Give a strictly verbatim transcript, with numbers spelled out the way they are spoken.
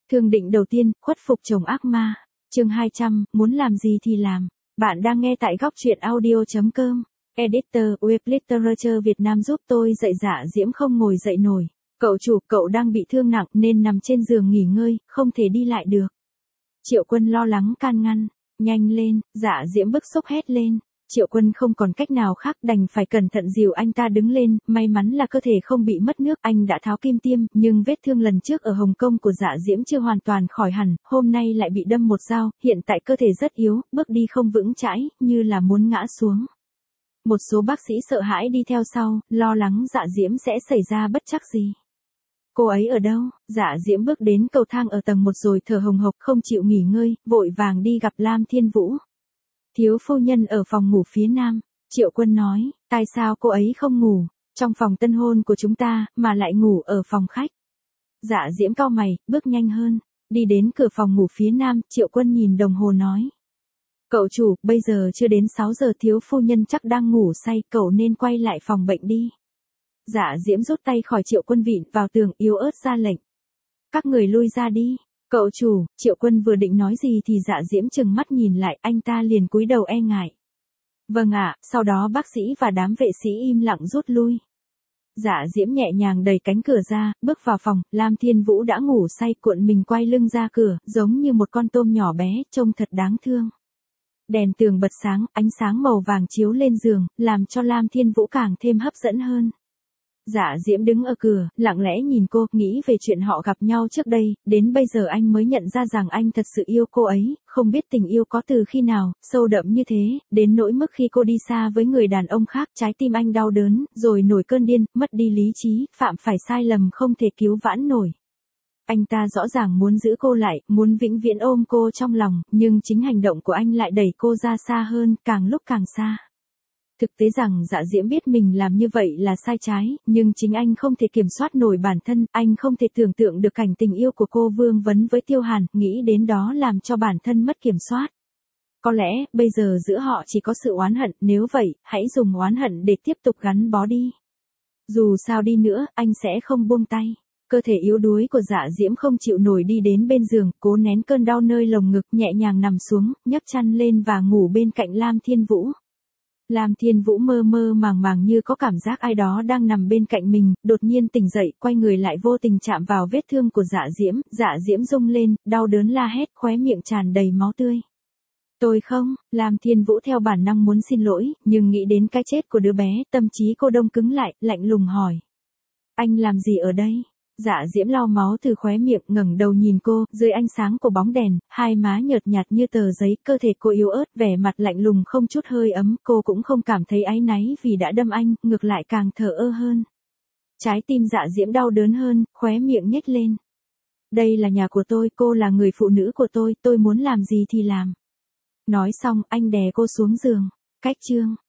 Thương định đầu tiên, khuất phục chồng ác ma. Chương hai trăm, muốn làm gì thì làm. Bạn đang nghe tại góc truyện audio chấm com. Editor, Web Literature Việt Nam giúp tôi dạy Dạ Diễm không ngồi dậy nổi. Cậu chủ, cậu đang bị thương nặng nên nằm trên giường nghỉ ngơi, không thể đi lại được. Triệu Quân lo lắng can ngăn. Nhanh lên, Dạ Diễm bức xúc hét lên. Triệu Quân không còn cách nào khác đành phải cẩn thận dìu anh ta đứng lên, may mắn là cơ thể không bị mất nước, anh đã tháo kim tiêm, nhưng vết thương lần trước ở Hồng Kông của Dạ Diễm chưa hoàn toàn khỏi hẳn, hôm nay lại bị đâm một dao, hiện tại cơ thể rất yếu, bước đi không vững chãi, như là muốn ngã xuống. Một số bác sĩ sợ hãi đi theo sau, lo lắng Dạ Diễm sẽ xảy ra bất trắc gì. Cô ấy ở đâu? Dạ Diễm bước đến cầu thang ở tầng một rồi thở hồng hộc không chịu nghỉ ngơi, vội vàng đi gặp Lam Thiên Vũ. Thiếu phu nhân ở phòng ngủ phía nam. Triệu Quân nói, tại sao cô ấy không ngủ trong phòng tân hôn của chúng ta, mà lại ngủ ở phòng khách? Dạ Diễm cau mày, bước nhanh hơn, đi đến cửa phòng ngủ phía nam, Triệu Quân nhìn đồng hồ nói. Cậu chủ, bây giờ chưa đến sáu giờ, thiếu phu nhân chắc đang ngủ say, cậu nên quay lại phòng bệnh đi. Dạ Diễm rút tay khỏi Triệu Quân vịn vào tường, yếu ớt ra lệnh. Các người lui ra đi. Cậu chủ, Triệu Quân vừa định nói gì thì Dạ Diễm trừng mắt nhìn lại, anh ta liền cúi đầu e ngại. Vâng ạ, sau đó bác sĩ và đám vệ sĩ im lặng rút lui. Dạ Diễm nhẹ nhàng đẩy cánh cửa ra, bước vào phòng, Lam Thiên Vũ đã ngủ say cuộn mình quay lưng ra cửa, giống như một con tôm nhỏ bé, trông thật đáng thương. Đèn tường bật sáng, ánh sáng màu vàng chiếu lên giường, làm cho Lam Thiên Vũ càng thêm hấp dẫn hơn. Dạ Diễm đứng ở cửa, lặng lẽ nhìn cô, nghĩ về chuyện họ gặp nhau trước đây, đến bây giờ anh mới nhận ra rằng anh thật sự yêu cô ấy, không biết tình yêu có từ khi nào, sâu đậm như thế, đến nỗi mức khi cô đi xa với người đàn ông khác, trái tim anh đau đớn, rồi nổi cơn điên, mất đi lý trí, phạm phải sai lầm không thể cứu vãn nổi. Anh ta rõ ràng muốn giữ cô lại, muốn vĩnh viễn ôm cô trong lòng, nhưng chính hành động của anh lại đẩy cô ra xa hơn, càng lúc càng xa. Thực tế rằng Dạ Diễm biết mình làm như vậy là sai trái, nhưng chính anh không thể kiểm soát nổi bản thân, anh không thể tưởng tượng được cảnh tình yêu của cô vương vấn với Tiêu Hàn, nghĩ đến đó làm cho bản thân mất kiểm soát. Có lẽ, bây giờ giữa họ chỉ có sự oán hận, nếu vậy, hãy dùng oán hận để tiếp tục gắn bó đi. Dù sao đi nữa, anh sẽ không buông tay. Cơ thể yếu đuối của Dạ Diễm không chịu nổi đi đến bên giường, cố nén cơn đau nơi lồng ngực, nhẹ nhàng nằm xuống, nhấc chăn lên và ngủ bên cạnh Lam Thiên Vũ. Lam Thiên Vũ mơ mơ màng màng như có cảm giác ai đó đang nằm bên cạnh mình, đột nhiên tỉnh dậy, quay người lại vô tình chạm vào vết thương của Dạ Diễm, Dạ Diễm rung lên, đau đớn la hét, khóe miệng tràn đầy máu tươi. Tôi không, Lam Thiên Vũ theo bản năng muốn xin lỗi, nhưng nghĩ đến cái chết của đứa bé, tâm trí cô đông cứng lại, lạnh lùng hỏi. Anh làm gì ở đây? Dạ Diễm lau máu từ khóe miệng, ngẩng đầu nhìn cô, dưới ánh sáng của bóng đèn, hai má nhợt nhạt như tờ giấy, cơ thể cô yếu ớt, vẻ mặt lạnh lùng không chút hơi ấm, cô cũng không cảm thấy áy náy vì đã đâm anh, ngược lại càng thờ ơ hơn. Trái tim Dạ Diễm đau đớn hơn, khóe miệng nhếch lên. Đây là nhà của tôi, cô là người phụ nữ của tôi, tôi muốn làm gì thì làm. Nói xong, anh đè cô xuống giường. Cách chương.